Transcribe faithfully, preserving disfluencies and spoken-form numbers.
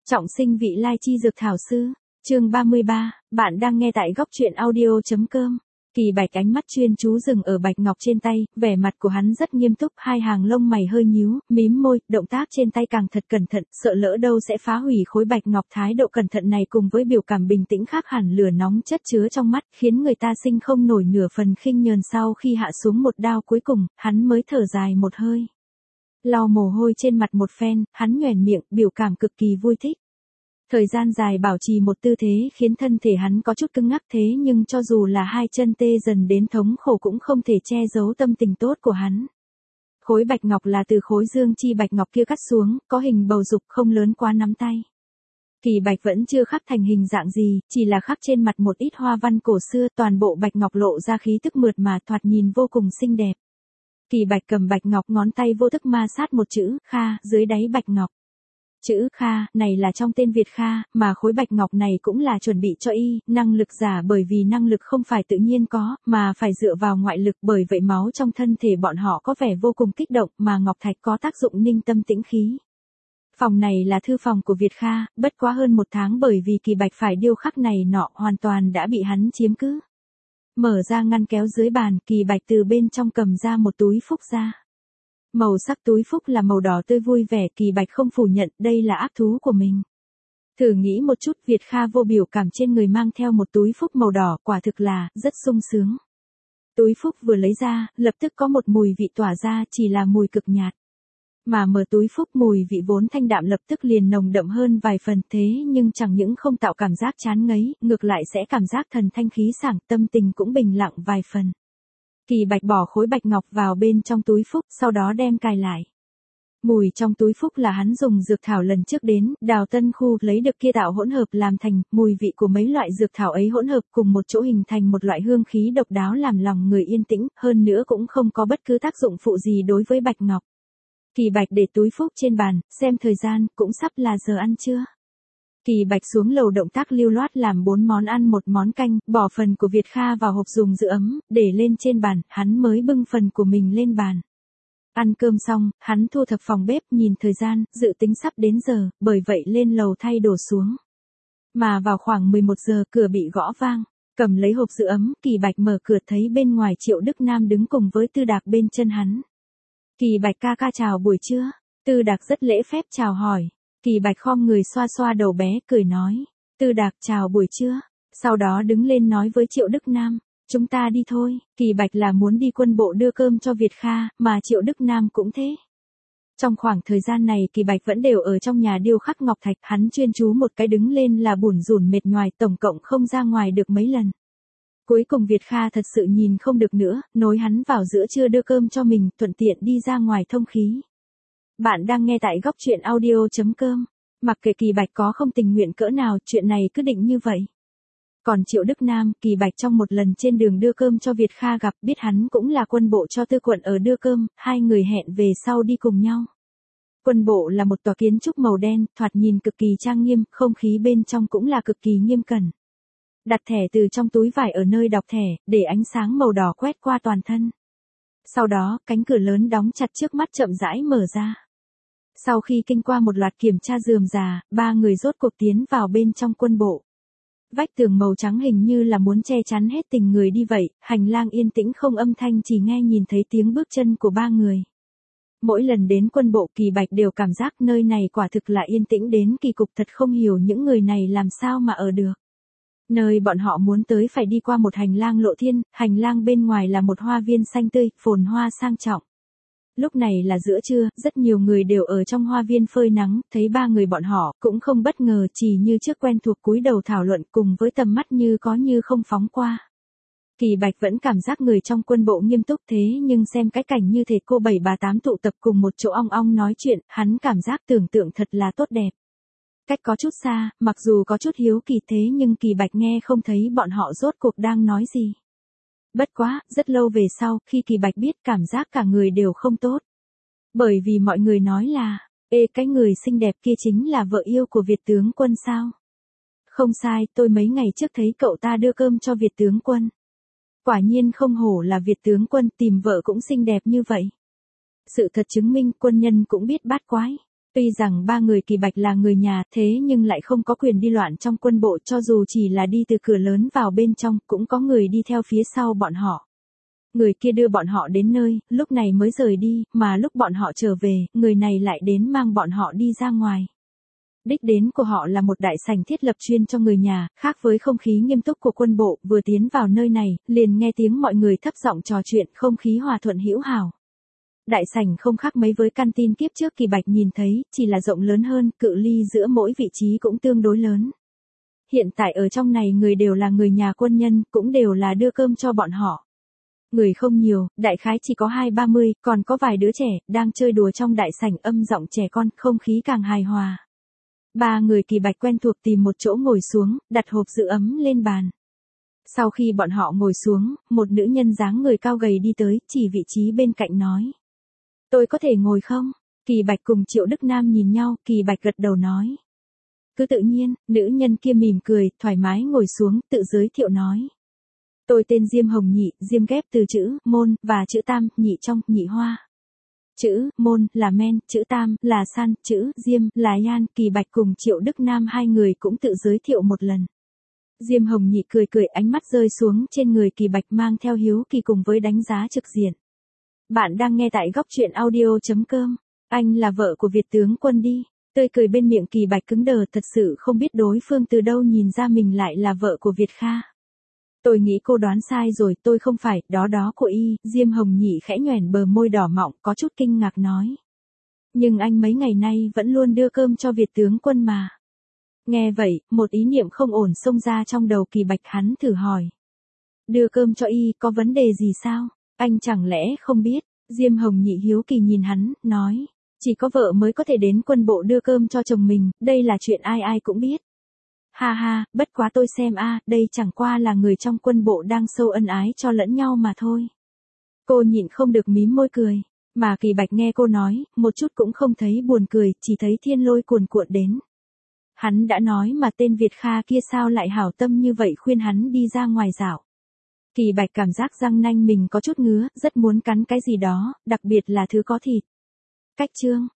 Trọng sinh vị lai chi dược thảo sư, chương ba mươi ba, bạn đang nghe tại góc truyện audio.com. Kỳ Bạch ánh mắt chuyên chú dừng ở bạch ngọc trên tay, vẻ mặt của hắn rất nghiêm túc, hai hàng lông mày hơi nhíu, mím môi, động tác trên tay càng thật cẩn thận, sợ lỡ đâu sẽ phá hủy khối bạch ngọc. Thái độ cẩn thận này cùng với biểu cảm bình tĩnh khác hẳn lửa nóng chất chứa trong mắt, khiến người ta sinh không nổi nửa phần khinh nhờn. Sau khi hạ xuống một đao cuối cùng, hắn mới thở dài một hơi. Lau mồ hôi trên mặt một phen, hắn nhoẻn miệng, biểu cảm cực kỳ vui thích. Thời gian dài bảo trì một tư thế khiến thân thể hắn có chút cứng ngắc, thế nhưng cho dù là hai chân tê dần đến thống khổ cũng không thể che giấu tâm tình tốt của hắn. Khối bạch ngọc là từ khối dương chi bạch ngọc kia cắt xuống, có hình bầu dục không lớn quá nắm tay. Kỳ Bạch vẫn chưa khắc thành hình dạng gì, chỉ là khắc trên mặt một ít hoa văn cổ xưa, toàn bộ bạch ngọc lộ ra khí tức mượt mà, thoạt nhìn vô cùng xinh đẹp. Kỳ Bạch cầm bạch ngọc, ngón tay vô thức ma sát một chữ Kha dưới đáy bạch ngọc. Chữ Kha này là trong tên Việt Kha, mà khối bạch ngọc này cũng là chuẩn bị cho y, năng lực giả, bởi vì năng lực không phải tự nhiên có, mà phải dựa vào ngoại lực, bởi vậy máu trong thân thể bọn họ có vẻ vô cùng kích động, mà ngọc thạch có tác dụng ninh tâm tĩnh khí. Phòng này là thư phòng của Việt Kha, bất quá hơn một tháng bởi vì Kỳ Bạch phải điêu khắc này nọ hoàn toàn đã bị hắn chiếm cứ. Mở ra ngăn kéo dưới bàn, Kỳ Bạch từ bên trong cầm ra một túi phúc ra. Màu sắc túi phúc là màu đỏ tươi vui vẻ, Kỳ Bạch không phủ nhận đây là ác thú của mình. Thử nghĩ một chút, Việt Kha vô biểu cảm trên người mang theo một túi phúc màu đỏ, quả thực là rất sung sướng. Túi phúc vừa lấy ra, lập tức có một mùi vị tỏa ra, chỉ là mùi cực nhạt. Mà mở túi phúc, mùi vị vốn thanh đạm lập tức liền nồng đậm hơn vài phần, thế nhưng chẳng những không tạo cảm giác chán ngấy, ngược lại sẽ cảm giác thần thanh khí sảng, tâm tình cũng bình lặng vài phần. Kỳ Bạch bỏ khối bạch ngọc vào bên trong túi phúc, sau đó đem cài lại. Mùi trong túi phúc là hắn dùng dược thảo lần trước đến Đào Tân Khu lấy được kia tạo hỗn hợp làm thành, mùi vị của mấy loại dược thảo ấy hỗn hợp cùng một chỗ hình thành một loại hương khí độc đáo làm lòng người yên tĩnh, hơn nữa cũng không có bất cứ tác dụng phụ gì đối với bạch ngọc. Kỳ Bạch để túi phúc trên bàn, xem thời gian, cũng sắp là giờ ăn trưa. Kỳ Bạch xuống lầu động tác lưu loát làm bốn món ăn một món canh, bỏ phần của Việt Kha vào hộp dùng giữ ấm, để lên trên bàn, hắn mới bưng phần của mình lên bàn. Ăn cơm xong, hắn thu thập phòng bếp, nhìn thời gian, dự tính sắp đến giờ, bởi vậy lên lầu thay đồ xuống. Mà vào khoảng mười một giờ, cửa bị gõ vang, cầm lấy hộp giữ ấm, Kỳ Bạch mở cửa thấy bên ngoài Triệu Đức Nam đứng cùng với Tư Đạc bên chân hắn. Kỳ Bạch ca ca chào buổi trưa. Tư Đạc rất lễ phép chào hỏi. Kỳ Bạch khom người xoa xoa đầu bé, cười nói. Tư Đạc chào buổi trưa. Sau đó đứng lên nói với Triệu Đức Nam. Chúng ta đi thôi. Kỳ Bạch là muốn đi quân bộ đưa cơm cho Việt Kha, mà Triệu Đức Nam cũng thế. Trong khoảng thời gian này Kỳ Bạch vẫn đều ở trong nhà điêu khắc ngọc thạch, hắn chuyên chú một cái đứng lên là bủn rủn mệt nhoài, tổng cộng không ra ngoài được mấy lần. Cuối cùng Việt Kha thật sự nhìn không được nữa, nối hắn vào giữa trưa đưa cơm cho mình, thuận tiện đi ra ngoài thông khí. Bạn đang nghe tại góc truyện audio.com. Mặc kệ Kỳ Bạch có không tình nguyện cỡ nào, chuyện này cứ định như vậy. Còn Triệu Đức Nam, Kỳ Bạch trong một lần trên đường đưa cơm cho Việt Kha gặp, biết hắn cũng là quân bộ cho Tư Quận ở đưa cơm, hai người hẹn về sau đi cùng nhau. Quân bộ là một tòa kiến trúc màu đen, thoạt nhìn cực kỳ trang nghiêm, không khí bên trong cũng là cực kỳ nghiêm cẩn. Đặt thẻ từ trong túi vải ở nơi đọc thẻ, để ánh sáng màu đỏ quét qua toàn thân. Sau đó, cánh cửa lớn đóng chặt trước mắt chậm rãi mở ra. Sau khi kinh qua một loạt kiểm tra rườm rà, ba người rốt cuộc tiến vào bên trong quân bộ. Vách tường màu trắng hình như là muốn che chắn hết tình người đi vậy, hành lang yên tĩnh không âm thanh, chỉ nghe nhìn thấy tiếng bước chân của ba người. Mỗi lần đến quân bộ Kỳ Bạch đều cảm giác nơi này quả thực là yên tĩnh đến kỳ cục, thật không hiểu những người này làm sao mà ở được. Nơi bọn họ muốn tới phải đi qua một hành lang lộ thiên, hành lang bên ngoài là một hoa viên xanh tươi, phồn hoa sang trọng. Lúc này là giữa trưa, rất nhiều người đều ở trong hoa viên phơi nắng, thấy ba người bọn họ, cũng không bất ngờ, chỉ như trước quen thuộc cúi đầu thảo luận cùng với tầm mắt như có như không phóng qua. Kỳ Bạch vẫn cảm giác người trong quân bộ nghiêm túc, thế nhưng xem cái cảnh như thể cô bảy bà tám tụ tập cùng một chỗ ong ong nói chuyện, hắn cảm giác tưởng tượng thật là tốt đẹp. Cách có chút xa, mặc dù có chút hiếu kỳ thế nhưng Kỳ Bạch nghe không thấy bọn họ rốt cuộc đang nói gì. Bất quá, rất lâu về sau, khi Kỳ Bạch biết, cảm giác cả người đều không tốt. Bởi vì mọi người nói là, ê cái người xinh đẹp kia chính là vợ yêu của Việt tướng quân sao? Không sai, tôi mấy ngày trước thấy cậu ta đưa cơm cho Việt tướng quân. Quả nhiên không hổ là Việt tướng quân, tìm vợ cũng xinh đẹp như vậy. Sự thật chứng minh quân nhân cũng biết bát quái. Tuy rằng ba người Kỳ Bạch là người nhà thế nhưng lại không có quyền đi loạn trong quân bộ, cho dù chỉ là đi từ cửa lớn vào bên trong cũng có người đi theo phía sau bọn họ. Người kia đưa bọn họ đến nơi, lúc này mới rời đi, mà lúc bọn họ trở về, người này lại đến mang bọn họ đi ra ngoài. Đích đến của họ là một đại sảnh thiết lập chuyên cho người nhà, khác với không khí nghiêm túc của quân bộ, vừa tiến vào nơi này, liền nghe tiếng mọi người thấp giọng trò chuyện, không khí hòa thuận hữu hảo. Đại sảnh không khác mấy với căn tin kiếp trước Kỳ Bạch nhìn thấy, chỉ là rộng lớn hơn, cự ly giữa mỗi vị trí cũng tương đối lớn. Hiện tại ở trong này người đều là người nhà quân nhân, cũng đều là đưa cơm cho bọn họ. Người không nhiều, đại khái chỉ có hai ba mươi, còn có vài đứa trẻ, đang chơi đùa trong đại sảnh âm giọng trẻ con, không khí càng hài hòa. Ba người Kỳ Bạch quen thuộc tìm một chỗ ngồi xuống, đặt hộp giữ ấm lên bàn. Sau khi bọn họ ngồi xuống, một nữ nhân dáng người cao gầy đi tới, chỉ vị trí bên cạnh nói. Tôi có thể ngồi không? Kỳ Bạch cùng Triệu Đức Nam nhìn nhau, Kỳ Bạch gật đầu nói. Cứ tự nhiên, nữ nhân kia mỉm cười, thoải mái ngồi xuống, tự giới thiệu nói. Tôi tên Diêm Hồng Nhị, Diêm ghép từ chữ, môn, và chữ tam, nhị trong, nhị hoa. Chữ, môn, là men, chữ tam, là san, chữ, diêm, là yan, Kỳ Bạch cùng Triệu Đức Nam hai người cũng tự giới thiệu một lần. Diêm Hồng Nhị cười cười, ánh mắt rơi xuống trên người Kỳ Bạch mang theo hiếu kỳ cùng với đánh giá trực diện. Bạn đang nghe tại góc truyện audio chấm com. Anh là vợ của Việt tướng quân đi. Tươi cười bên miệng Kỳ Bạch cứng đờ, thật sự không biết đối phương từ đâu nhìn ra mình lại là vợ của Việt Kha. Tôi nghĩ cô đoán sai rồi, tôi không phải, đó đó của y, Diêm Hồng Nhị khẽ nhoẻn bờ môi đỏ mọng, có chút kinh ngạc nói. Nhưng anh mấy ngày nay vẫn luôn đưa cơm cho Việt tướng quân mà. Nghe vậy, một ý niệm không ổn xông ra trong đầu Kỳ Bạch, hắn thử hỏi. Đưa cơm cho y, có vấn đề gì sao? Anh chẳng lẽ không biết? Diêm Hồng Nhị hiếu kỳ nhìn hắn, nói. Chỉ có vợ mới có thể đến quân bộ đưa cơm cho chồng mình, đây là chuyện ai ai cũng biết. Ha ha, bất quá tôi xem a, đây chẳng qua là người trong quân bộ đang sâu ân ái cho lẫn nhau mà thôi. Cô nhịn không được mím môi cười, mà Kỳ Bạch nghe cô nói, một chút cũng không thấy buồn cười, chỉ thấy thiên lôi cuồn cuộn đến. Hắn đã nói mà tên Việt Kha kia sao lại hảo tâm như vậy khuyên hắn đi ra ngoài dạo. Kỳ Bạch cảm giác răng nanh mình có chút ngứa, rất muốn cắn cái gì đó, đặc biệt là thứ có thịt. Cách chương